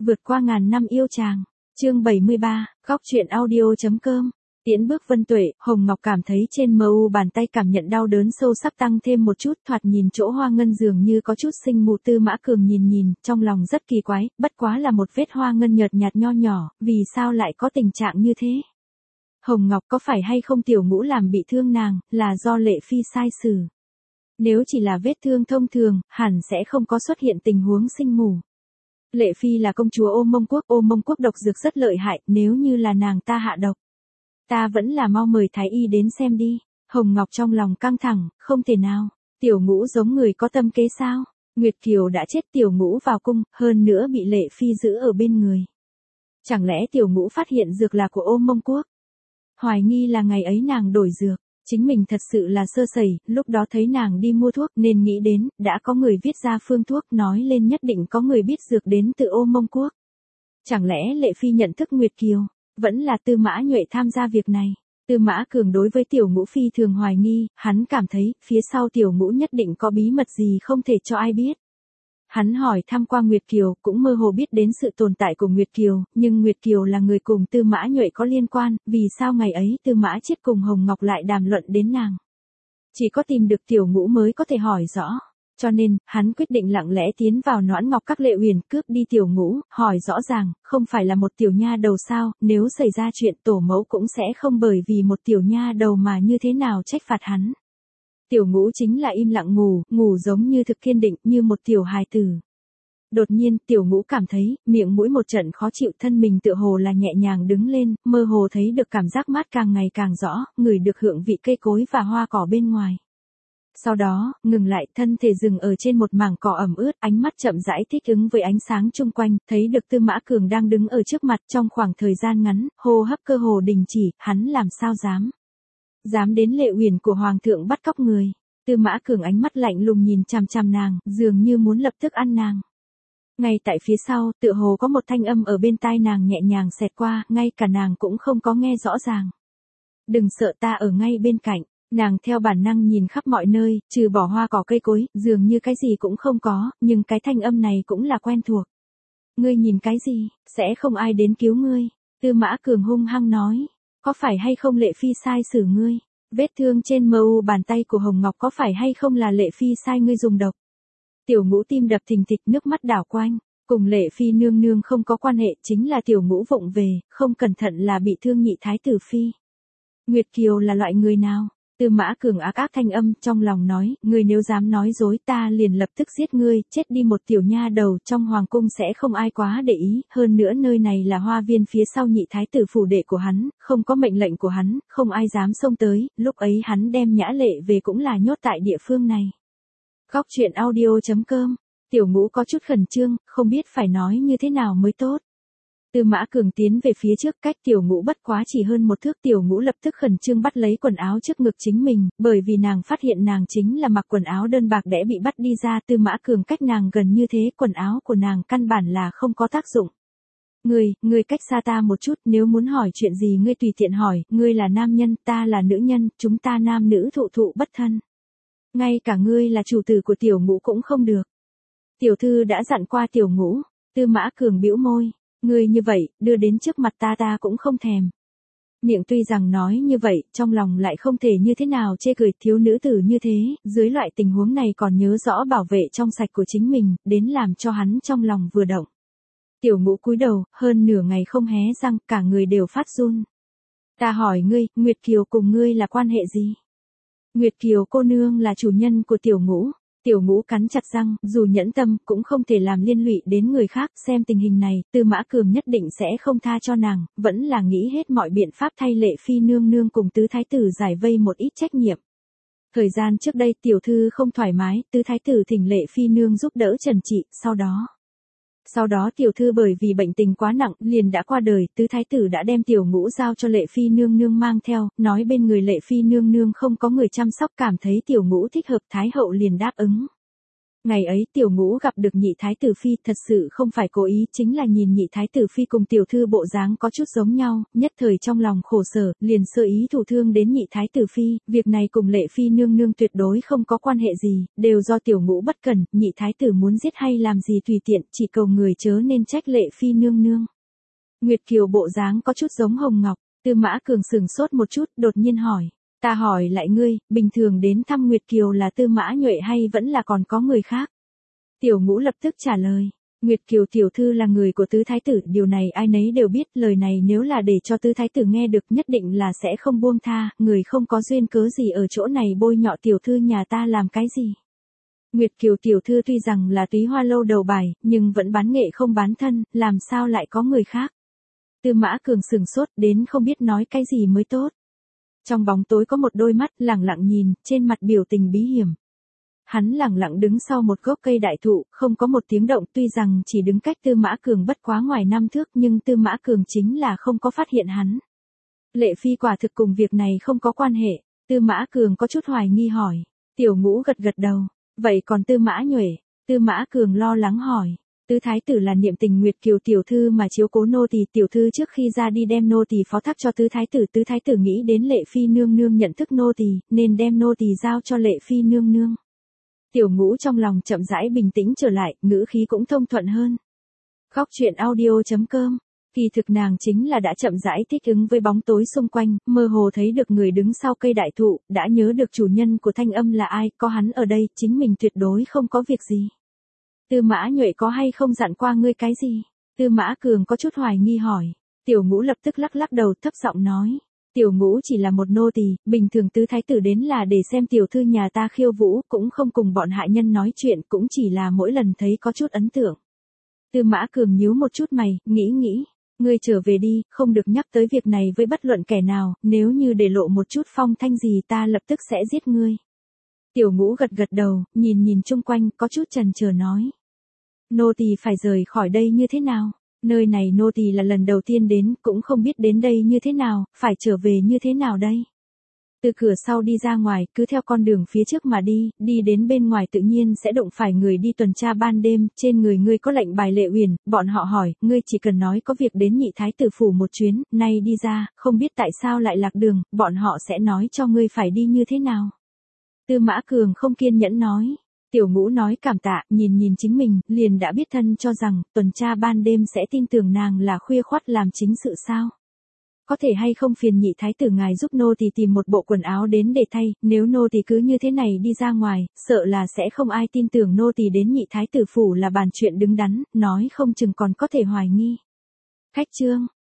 Vượt qua ngàn năm yêu chàng. Chương 73, góc truyện audio.com. Tiễn bước Vân Tuệ, Hồng Ngọc cảm thấy trên mu bàn tay cảm nhận đau đớn sâu sắc tăng thêm một chút, thoạt nhìn chỗ hoa ngân dường như có chút sinh mù. Tư Mã Cường nhìn, trong lòng rất kỳ quái, bất quá là một vết hoa ngân nhợt nhạt nho nhỏ, vì sao lại có tình trạng như thế? Hồng Ngọc có phải hay không Tiểu Ngũ làm bị thương nàng, là do Lệ Phi sai xử? Nếu chỉ là vết thương thông thường, hẳn sẽ không có xuất hiện tình huống sinh mù. Lệ Phi là công chúa Ô Mông Quốc độc dược rất lợi hại, nếu như là nàng ta hạ độc, ta vẫn là mau mời Thái Y đến xem đi. Hồng Ngọc trong lòng căng thẳng, không thể nào, Tiểu Ngũ giống người có tâm kế sao? Nguyệt Kiều đã chết, Tiểu Ngũ vào cung, hơn nữa bị Lệ Phi giữ ở bên người. Chẳng lẽ Tiểu Ngũ phát hiện dược là của Ô Mông Quốc? Hoài nghi là ngày ấy nàng đổi dược, chính mình thật sự là sơ sẩy, lúc đó thấy nàng đi mua thuốc nên nghĩ đến, đã có người viết ra phương thuốc, nói lên nhất định có người biết dược đến từ Ô Mông Quốc. Chẳng lẽ Lệ Phi nhận thức Nguyệt Kiều? Vẫn là Tư Mã Nhuệ tham gia việc này. Tư Mã Cường đối với Tiểu Ngũ phi thường hoài nghi, hắn cảm thấy, phía sau Tiểu Ngũ nhất định có bí mật gì không thể cho ai biết. Hắn hỏi thăm qua Nguyệt Kiều, cũng mơ hồ biết đến sự tồn tại của Nguyệt Kiều, nhưng Nguyệt Kiều là người cùng Tư Mã Nhuệ có liên quan, vì sao ngày ấy Tư Mã Chiết cùng Hồng Ngọc lại đàm luận đến nàng? Chỉ có tìm được Tiểu Ngũ mới có thể hỏi rõ. Cho nên, hắn quyết định lặng lẽ tiến vào Noãn Ngọc Các Lệ Uyển, cướp đi Tiểu Ngũ, hỏi rõ ràng, không phải là một tiểu nha đầu sao? Nếu xảy ra chuyện, tổ mẫu cũng sẽ không bởi vì một tiểu nha đầu mà như thế nào trách phạt hắn. Tiểu Ngũ chính là im lặng ngủ giống như thực kiên định, như một tiểu hài tử. Đột nhiên, Tiểu Ngũ cảm thấy, miệng mũi một trận khó chịu, thân mình tựa hồ là nhẹ nhàng đứng lên, mơ hồ thấy được cảm giác mát càng ngày càng rõ, ngửi được hương vị cây cối và hoa cỏ bên ngoài. Sau đó, ngừng lại, thân thể dừng ở trên một mảng cỏ ẩm ướt, ánh mắt chậm rãi thích ứng với ánh sáng chung quanh, thấy được Tư Mã Cường đang đứng ở trước mặt. Trong khoảng thời gian ngắn, hô hấp cơ hồ đình chỉ, hắn làm sao dám đến Lệ Uyển của Hoàng thượng bắt cóc người. Tư Mã Cường ánh mắt lạnh lùng nhìn chằm chằm nàng, dường như muốn lập tức ăn nàng. Ngay tại phía sau, tựa hồ có một thanh âm ở bên tai nàng nhẹ nhàng xẹt qua, ngay cả nàng cũng không có nghe rõ ràng. Đừng sợ, ta ở ngay bên cạnh. Nàng theo bản năng nhìn khắp mọi nơi, trừ bỏ hoa cỏ cây cối, dường như cái gì cũng không có, nhưng cái thanh âm này cũng là quen thuộc. Ngươi nhìn cái gì, sẽ không ai đến cứu ngươi. Tư Mã Cường hung hăng nói, có phải hay không Lệ Phi sai xử ngươi? Vết thương trên mu bàn tay của Hồng Ngọc có phải hay không là Lệ Phi sai ngươi dùng độc? Tiểu Ngũ tim đập thình thịch, nước mắt đảo quanh, cùng Lệ Phi nương nương không có quan hệ, chính là Tiểu Ngũ vụng về, không cẩn thận là bị thương nhị thái tử phi. Nguyệt Kiều là loại người nào? Tư Mã Cường ác thanh âm trong lòng nói, ngươi nếu dám nói dối ta liền lập tức giết ngươi, chết đi một tiểu nha đầu, trong hoàng cung sẽ không ai quá để ý, hơn nữa nơi này là hoa viên phía sau nhị thái tử phủ đệ của hắn, không có mệnh lệnh của hắn, không ai dám xông tới, lúc ấy hắn đem Nhã Lệ về cũng là nhốt tại địa phương này. Góc truyện audio.com. Tiểu Ngũ có chút khẩn trương, không biết phải nói như thế nào mới tốt. Tư Mã Cường tiến về phía trước, cách Tiểu Ngũ bất quá chỉ hơn một thước. Tiểu Ngũ lập tức khẩn trương bắt lấy quần áo trước ngực chính mình, bởi vì nàng phát hiện nàng chính là mặc quần áo đơn bạc đẽ bị bắt đi ra. Tư Mã Cường cách nàng gần như thế, quần áo của nàng căn bản là không có tác dụng. Ngươi cách xa ta một chút, nếu muốn hỏi chuyện gì ngươi tùy tiện hỏi, ngươi là nam nhân, ta là nữ nhân, chúng ta nam nữ thụ bất thân. Ngay cả ngươi là chủ tử của Tiểu Ngũ cũng không được. Tiểu thư đã dặn qua Tiểu Ngũ. Tư Mã Cường bĩu môi. Ngươi như vậy, đưa đến trước mặt ta cũng không thèm. Miệng tuy rằng nói như vậy, trong lòng lại không thể như thế nào chê cười. Thiếu nữ tử như thế, dưới loại tình huống này còn nhớ rõ bảo vệ trong sạch của chính mình, đến làm cho hắn trong lòng vừa động. Tiểu Ngũ cúi đầu, hơn nửa ngày không hé răng, cả người đều phát run. Ta hỏi ngươi, Nguyệt Kiều cùng ngươi là quan hệ gì? Nguyệt Kiều cô nương là chủ nhân của Tiểu Ngũ. Tiểu Ngũ cắn chặt răng, dù nhẫn tâm, cũng không thể làm liên lụy đến người khác. Xem tình hình này, Tư Mã Cường nhất định sẽ không tha cho nàng, vẫn là nghĩ hết mọi biện pháp thay Lệ Phi nương nương cùng tứ thái tử giải vây một ít trách nhiệm. Thời gian trước đây tiểu thư không thoải mái, tứ thái tử thỉnh Lệ Phi nương giúp đỡ trần trị, sau đó tiểu thư bởi vì bệnh tình quá nặng, liền đã qua đời. Tứ thái tử đã đem Tiểu Ngũ giao cho Lệ Phi nương nương mang theo, nói bên người Lệ Phi nương nương không có người chăm sóc, cảm thấy Tiểu Ngũ thích hợp, thái hậu liền đáp ứng. Ngày ấy Tiểu Ngũ gặp được nhị thái tử phi, thật sự không phải cố ý, chính là nhìn nhị thái tử phi cùng tiểu thư bộ dáng có chút giống nhau, nhất thời trong lòng khổ sở, liền sơ ý thủ thương đến nhị thái tử phi, việc này cùng Lệ phi nương nương tuyệt đối không có quan hệ gì, đều do Tiểu Ngũ bất cẩn, nhị thái tử muốn giết hay làm gì tùy tiện, chỉ cầu người chớ nên trách Lệ phi nương nương. Nguyệt Kiều bộ dáng có chút giống Hồng Ngọc, Tư Mã Cường sừng sốt một chút, đột nhiên hỏi. Ta hỏi lại ngươi, bình thường đến thăm Nguyệt Kiều là Tư Mã Nhuệ hay vẫn là còn có người khác? Tiểu Ngũ lập tức trả lời. Nguyệt Kiều tiểu thư là người của tứ thái tử, điều này ai nấy đều biết, lời này nếu là để cho tứ thái tử nghe được nhất định là sẽ không buông tha, người không có duyên cớ gì ở chỗ này bôi nhọ tiểu thư nhà ta làm cái gì. Nguyệt Kiều tiểu thư tuy rằng là Túy Hoa lâu đầu bài, nhưng vẫn bán nghệ không bán thân, làm sao lại có người khác. Tư Mã Cường sừng sốt đến không biết nói cái gì mới tốt. Trong bóng tối có một đôi mắt lẳng lặng nhìn, trên mặt biểu tình bí hiểm. Hắn lẳng lặng đứng sau một gốc cây đại thụ, không có một tiếng động, tuy rằng chỉ đứng cách Tư Mã Cường bất quá ngoài 5 thước nhưng Tư Mã Cường chính là không có phát hiện hắn. Lệ phi quả thực cùng việc này không có quan hệ, Tư Mã Cường có chút hoài nghi hỏi. Tiểu Ngũ gật gật đầu, vậy còn Tư Mã Nhuệ? Tư Mã Cường lo lắng hỏi. Tứ thái tử là niệm tình Nguyệt Kiều tiểu thư mà chiếu cố nô tỳ, tiểu thư trước khi ra đi đem nô tỳ phó thác cho tứ thái tử nghĩ đến Lệ phi nương nương nhận thức nô tỳ, nên đem nô tỳ giao cho Lệ phi nương nương. Tiểu Ngũ trong lòng chậm rãi bình tĩnh trở lại, ngữ khí cũng thông thuận hơn. Khóc chuyện audio.com. Kỳ thực nàng chính là đã chậm rãi thích ứng với bóng tối xung quanh, mơ hồ thấy được người đứng sau cây đại thụ, đã nhớ được chủ nhân của thanh âm là ai, có hắn ở đây, chính mình tuyệt đối không có việc gì. Tư Mã Nhuệ có hay không dặn qua ngươi cái gì? Tư Mã Cường có chút hoài nghi hỏi. Tiểu Ngũ lập tức lắc lắc đầu thấp giọng nói. Tiểu Ngũ chỉ là một nô tỳ, bình thường tứ thái tử đến là để xem tiểu thư nhà ta khiêu vũ, cũng không cùng bọn hạ nhân nói chuyện, cũng chỉ là mỗi lần thấy có chút ấn tượng. Tư Mã Cường nhíu một chút mày, nghĩ, ngươi trở về đi, không được nhắc tới việc này với bất luận kẻ nào, nếu như để lộ một chút phong thanh gì ta lập tức sẽ giết ngươi. Tiểu Ngũ gật gật đầu, nhìn chung quanh, có chút chần chờ nói. Nô tỳ phải rời khỏi đây như thế nào? Nơi này nô tỳ là lần đầu tiên đến, cũng không biết đến đây như thế nào, phải trở về như thế nào đây? Từ cửa sau đi ra ngoài, cứ theo con đường phía trước mà đi đến bên ngoài tự nhiên sẽ đụng phải người đi tuần tra ban đêm, trên người ngươi có lệnh bài Lệ Uyển, bọn họ hỏi, ngươi chỉ cần nói có việc đến nhị thái tử phủ một chuyến, nay đi ra, không biết tại sao lại lạc đường, bọn họ sẽ nói cho ngươi phải đi như thế nào. Tư Mã Cường không kiên nhẫn nói. Tiểu Ngũ nói cảm tạ, nhìn chính mình, liền đã biết thân cho rằng, tuần tra ban đêm sẽ tin tưởng nàng là khuya khoắt làm chính sự sao. Có thể hay không phiền nhị thái tử ngài giúp nô tỳ tìm một bộ quần áo đến để thay, nếu nô tỳ cứ như thế này đi ra ngoài, sợ là sẽ không ai tin tưởng nô tỳ đến nhị thái tử phủ là bàn chuyện đứng đắn, nói không chừng còn có thể hoài nghi. Khách trương.